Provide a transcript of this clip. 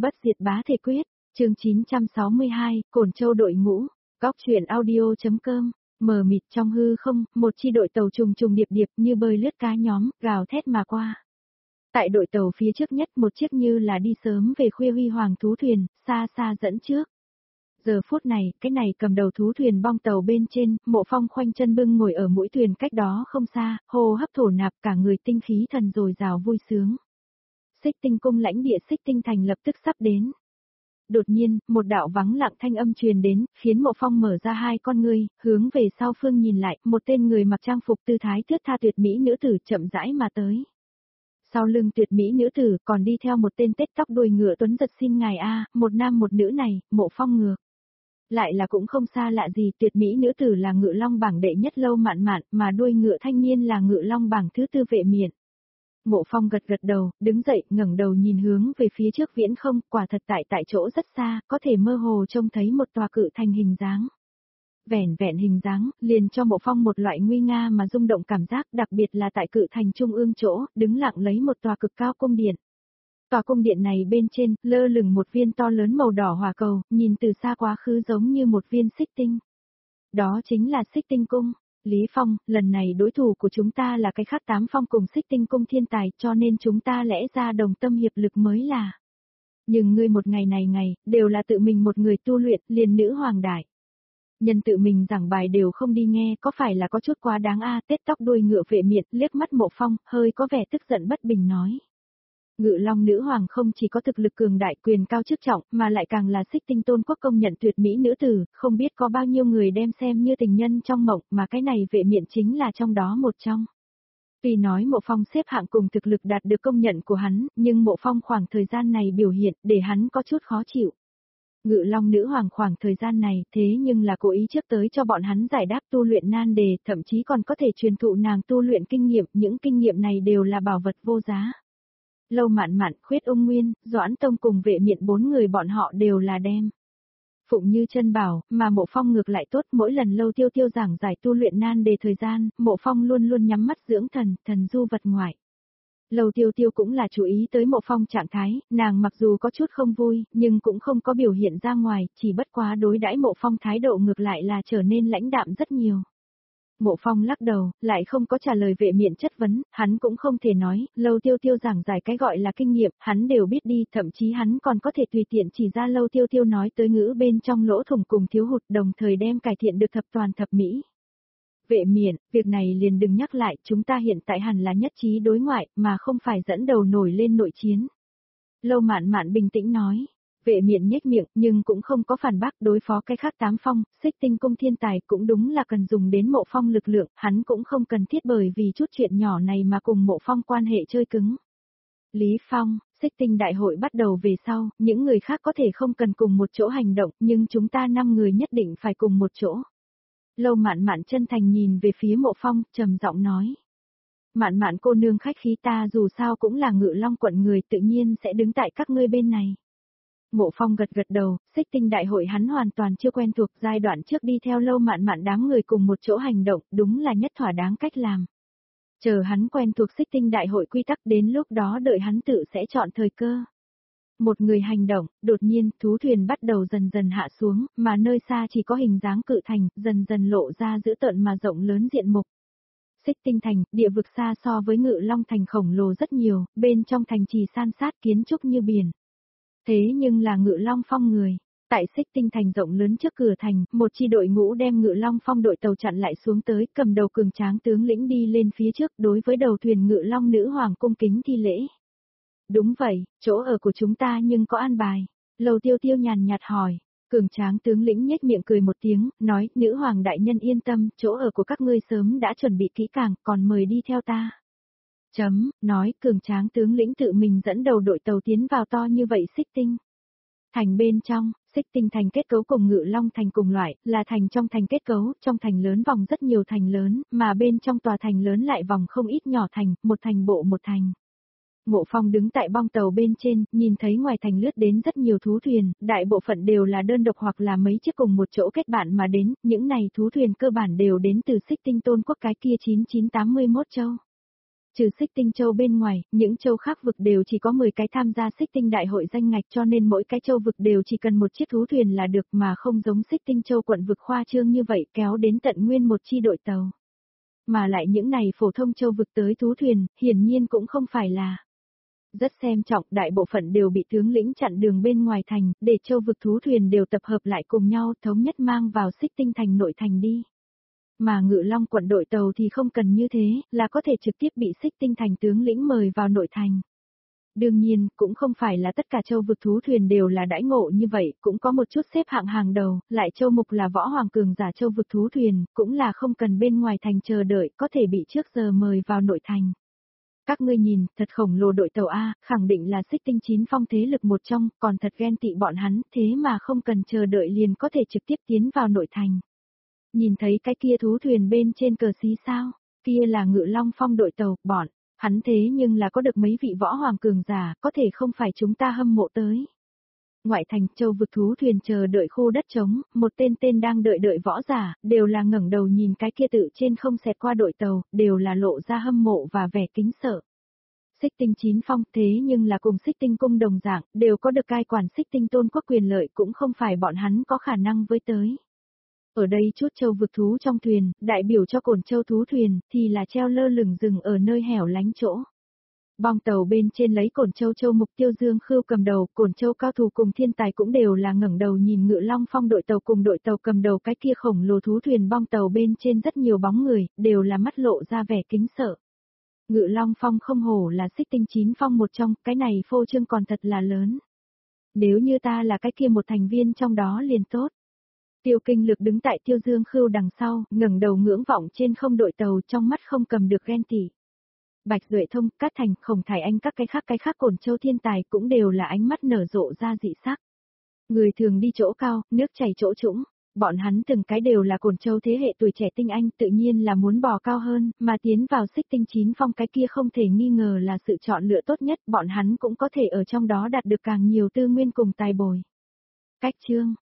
Bất diệt bá thể quyết, chương 962, Cổn Châu đội ngũ, góc truyện audio.com, mờ mịt trong hư không, một chi đội tàu trùng trùng điệp điệp như bơi lướt cá nhóm, gào thét mà qua. Tại đội tàu phía trước nhất một chiếc như là đi sớm về khuya huy hoàng thú thuyền, xa xa dẫn trước. Giờ phút này, cái này cầm đầu thú thuyền bong tàu bên trên, Mộ Phong khoanh chân bưng ngồi ở mũi thuyền cách đó không xa, hô hấp thổ nạp cả người tinh khí thần dồi dào vui sướng. Xích Tinh cung lãnh địa Xích Tinh thành lập tức sắp đến. Đột nhiên, một đạo vắng lặng thanh âm truyền đến, khiến Mộ Phong mở ra hai con ngươi, hướng về sau phương nhìn lại, một tên người mặc trang phục tư thái thướt tha tuyệt mỹ nữ tử chậm rãi mà tới. Sau lưng tuyệt mỹ nữ tử còn đi theo một tên tết tóc đuôi ngựa tuấn giật xin ngài a, một nam một nữ này, Mộ Phong ngược. Lại là cũng không xa lạ gì, tuyệt mỹ nữ tử là Ngự Long bảng đệ nhất Lâu Mạn Mạn, mà đuôi ngựa thanh niên là Ngự Long bảng thứ tư Vệ Miện. Mộ Phong gật gật đầu, đứng dậy, ngẩng đầu nhìn hướng về phía trước viễn không, quả thật tại chỗ rất xa, có thể mơ hồ trông thấy một tòa cự thành hình dáng. Vẻn vẹn hình dáng, liền cho Mộ Phong một loại nguy nga mà rung động cảm giác, đặc biệt là tại cự thành trung ương chỗ, đứng lặng lấy một tòa cực cao cung điện. Tòa cung điện này bên trên, lơ lửng một viên to lớn màu đỏ hỏa cầu, nhìn từ xa quá khứ giống như một viên xích tinh. Đó chính là Xích Tinh cung. Lý Phong, lần này đối thủ của chúng ta là cái khác 8 phong cùng Xích Tinh cung thiên tài, cho nên chúng ta lẽ ra đồng tâm hiệp lực mới là. Nhưng ngươi một ngày này đều là tự mình một người tu luyện, liền nữ hoàng đại. Nhân tự mình giảng bài đều không đi nghe, có phải là có chút quá đáng a? Tết tóc đuôi ngựa Vệ Miện liếc mắt Mộ Phong, hơi có vẻ tức giận bất bình nói. Ngự Long nữ hoàng không chỉ có thực lực cường đại quyền cao chức trọng, mà lại càng là Xích Tinh tôn quốc công nhận tuyệt mỹ nữ tử, không biết có bao nhiêu người đem xem như tình nhân trong mộng, mà cái này Vệ Miện chính là trong đó một trong. Tuy nói Mộ Phong xếp hạng cùng thực lực đạt được công nhận của hắn, nhưng Mộ Phong khoảng thời gian này biểu hiện để hắn có chút khó chịu. Ngự Long nữ hoàng khoảng thời gian này thế nhưng là cố ý trước tới cho bọn hắn giải đáp tu luyện nan đề, thậm chí còn có thể truyền thụ nàng tu luyện kinh nghiệm, những kinh nghiệm này đều là bảo vật vô giá. Lâu Mạn Mạn, Khuyết Ung Nguyên, Doãn Tông cùng Vệ Miện 4 người bọn họ đều là đem phụng như chân bảo, mà Mộ Phong ngược lại tốt, mỗi lần Lâu Tiêu Tiêu giảng giải tu luyện nan đề thời gian, Mộ Phong luôn luôn nhắm mắt dưỡng thần du vật ngoại. Lâu Tiêu Tiêu cũng là chú ý tới Mộ Phong trạng thái, nàng mặc dù có chút không vui, nhưng cũng không có biểu hiện ra ngoài, chỉ bất quá đối đãi Mộ Phong thái độ ngược lại là trở nên lãnh đạm rất nhiều. Mộ Phong lắc đầu, lại không có trả lời Vệ Miện chất vấn, hắn cũng không thể nói, Lâu Tiêu Tiêu giảng giải cái gọi là kinh nghiệm, hắn đều biết đi, thậm chí hắn còn có thể tùy tiện chỉ ra Lâu Tiêu Tiêu nói tới ngữ bên trong lỗ thủng cùng thiếu hụt, đồng thời đem cải thiện được thập toàn thập mỹ. Vệ Miện, việc này liền đừng nhắc lại, chúng ta hiện tại hẳn là nhất trí đối ngoại, mà không phải dẫn đầu nổi lên nội chiến. Lâu Mạn Mạn bình tĩnh nói. Vệ Miện nhếch miệng, nhưng cũng không có phản bác, đối phó cái khác 8 phong, Xích Tinh cung thiên tài cũng đúng là cần dùng đến Mộ Phong lực lượng, hắn cũng không cần thiết bởi vì chút chuyện nhỏ này mà cùng Mộ Phong quan hệ chơi cứng. Lý Phong, Xích Tinh đại hội bắt đầu về sau, những người khác có thể không cần cùng một chỗ hành động, nhưng chúng ta 5 người nhất định phải cùng một chỗ. Lâu Mạn Mạn chân thành nhìn về phía Mộ Phong, trầm giọng nói. Mạn Mạn cô nương khách khí, ta dù sao cũng là Ngự Long quận người, tự nhiên sẽ đứng tại các ngươi bên này. Mộ Phong gật gật đầu, Xích Tinh đại hội hắn hoàn toàn chưa quen thuộc, giai đoạn trước đi theo Lâu Mạn Mạn đám người cùng một chỗ hành động, đúng là nhất thỏa đáng cách làm. Chờ hắn quen thuộc Xích Tinh đại hội quy tắc, đến lúc đó đợi hắn tự sẽ chọn thời cơ. Một người hành động, đột nhiên, thú thuyền bắt đầu dần dần hạ xuống, mà nơi xa chỉ có hình dáng cự thành, dần dần lộ ra dữ tợn mà rộng lớn diện mục. Xích Tinh thành, địa vực xa so với Ngự Long thành khổng lồ rất nhiều, bên trong thành trì san sát kiến trúc như biển. Thế nhưng là Ngự Long phong người. Tại Xích Tinh thành rộng lớn trước cửa thành, một chi đội ngũ đem Ngự Long phong đội tàu chặn lại xuống tới, cầm đầu cường tráng tướng lĩnh đi lên phía trước, đối với đầu thuyền Ngự Long nữ hoàng cung kính thi lễ. Đúng vậy, chỗ ở của chúng ta nhưng có an bài. Lâu Tiêu Tiêu nhàn nhạt hỏi. Cường tráng tướng lĩnh nhếch miệng cười một tiếng, nói, nữ hoàng đại nhân yên tâm, chỗ ở của các ngươi sớm đã chuẩn bị kỹ càng, còn mời đi theo ta. Nói, cường tráng tướng lĩnh tự mình dẫn đầu đội tàu tiến vào to như vậy Xích Tinh thành bên trong. Xích Tinh thành kết cấu cùng Ngự Long thành cùng loại, là thành trong thành kết cấu, trong thành lớn vòng rất nhiều thành lớn, mà bên trong tòa thành lớn lại vòng không ít nhỏ thành, một thành bộ một thành. Mộ Phong đứng tại bong tàu bên trên, nhìn thấy ngoài thành lướt đến rất nhiều thú thuyền, đại bộ phận đều là đơn độc hoặc là mấy chiếc cùng một chỗ kết bạn mà đến, những này thú thuyền cơ bản đều đến từ Xích Tinh tôn quốc cái kia 9981 châu. Trừ Xích Tinh Châu bên ngoài, những châu khác vực đều chỉ có 10 cái tham gia Xích Tinh đại hội danh ngạch, cho nên mỗi cái châu vực đều chỉ cần một chiếc thú thuyền là được, mà không giống Xích Tinh Châu quận vực khoa trương như vậy kéo đến tận nguyên một chi đội tàu. Mà lại những này phổ thông châu vực tới thú thuyền, hiển nhiên cũng không phải là rất xem trọng, đại bộ phận đều bị tướng lĩnh chặn đường bên ngoài thành, để châu vực thú thuyền đều tập hợp lại cùng nhau thống nhất mang vào Xích Tinh thành nội thành đi. Mà Ngự Long quận đội tàu thì không cần như thế, là có thể trực tiếp bị Xích Tinh thành tướng lĩnh mời vào nội thành. Đương nhiên, cũng không phải là tất cả châu vực thú thuyền đều là đãi ngộ như vậy, cũng có một chút xếp hạng hàng đầu, lại châu mục là võ hoàng cường giả châu vực thú thuyền, cũng là không cần bên ngoài thành chờ đợi, có thể bị trước giờ mời vào nội thành. Các ngươi nhìn, thật khổng lồ đội tàu A, khẳng định là Xích Tinh 9 phong thế lực một trong, còn thật ghen tị bọn hắn, thế mà không cần chờ đợi liền có thể trực tiếp tiến vào nội thành. Nhìn thấy cái kia thú thuyền bên trên cờ xí sao, kia là Ngự Long phong đội tàu, bọn, hắn thế nhưng là có được mấy vị võ hoàng cường giả, có thể không phải chúng ta hâm mộ tới. Ngoại thành châu vực thú thuyền chờ đợi khu đất trống, một tên đang đợi võ giả, đều là ngẩng đầu nhìn cái kia tự trên không xẹt qua đội tàu, đều là lộ ra hâm mộ và vẻ kính sợ. Xích Tinh 9 phong thế nhưng là cùng Xích Tinh cung đồng dạng, đều có được cai quản Xích Tinh tôn quốc quyền lợi, cũng không phải bọn hắn có khả năng với tới. Ở đây chút châu vực thú trong thuyền, đại biểu cho Cổn Châu thú thuyền, thì là treo lơ lửng rừng ở nơi hẻo lánh chỗ. Bong tàu bên trên lấy Cổn Châu Châu Mục Tiêu Dương Khưu cầm đầu, Cổn Châu cao thủ cùng thiên tài cũng đều là ngẩng đầu nhìn Ngự Long phong đội tàu cùng đội tàu cầm đầu cái kia khổng lồ thú thuyền. Bong tàu bên trên rất nhiều bóng người, đều là mắt lộ ra vẻ kính sợ. Ngự Long phong không hổ là Xích Tinh 9 phong một trong, cái này phô trương còn thật là lớn. Nếu như ta là cái kia một thành viên trong đó liền tốt. Tiêu Kinh Lực đứng tại Tiêu Dương Khưu đằng sau, ngẩng đầu ngưỡng vọng trên không đội tàu, trong mắt không cầm được ghen tị. Bạch Duệ Thông, Cát Thành, Khổng Thải Anh các cái khác Cổn Châu thiên tài cũng đều là ánh mắt nở rộ ra dị sắc. Người thường đi chỗ cao, nước chảy chỗ trũng, bọn hắn từng cái đều là Cổn Châu thế hệ tuổi trẻ tinh anh, tự nhiên là muốn bò cao hơn, mà tiến vào Xích Tinh 9 phong cái kia không thể nghi ngờ là sự chọn lựa tốt nhất, bọn hắn cũng có thể ở trong đó đạt được càng nhiều tư nguyên cùng tài bồi. Cách chương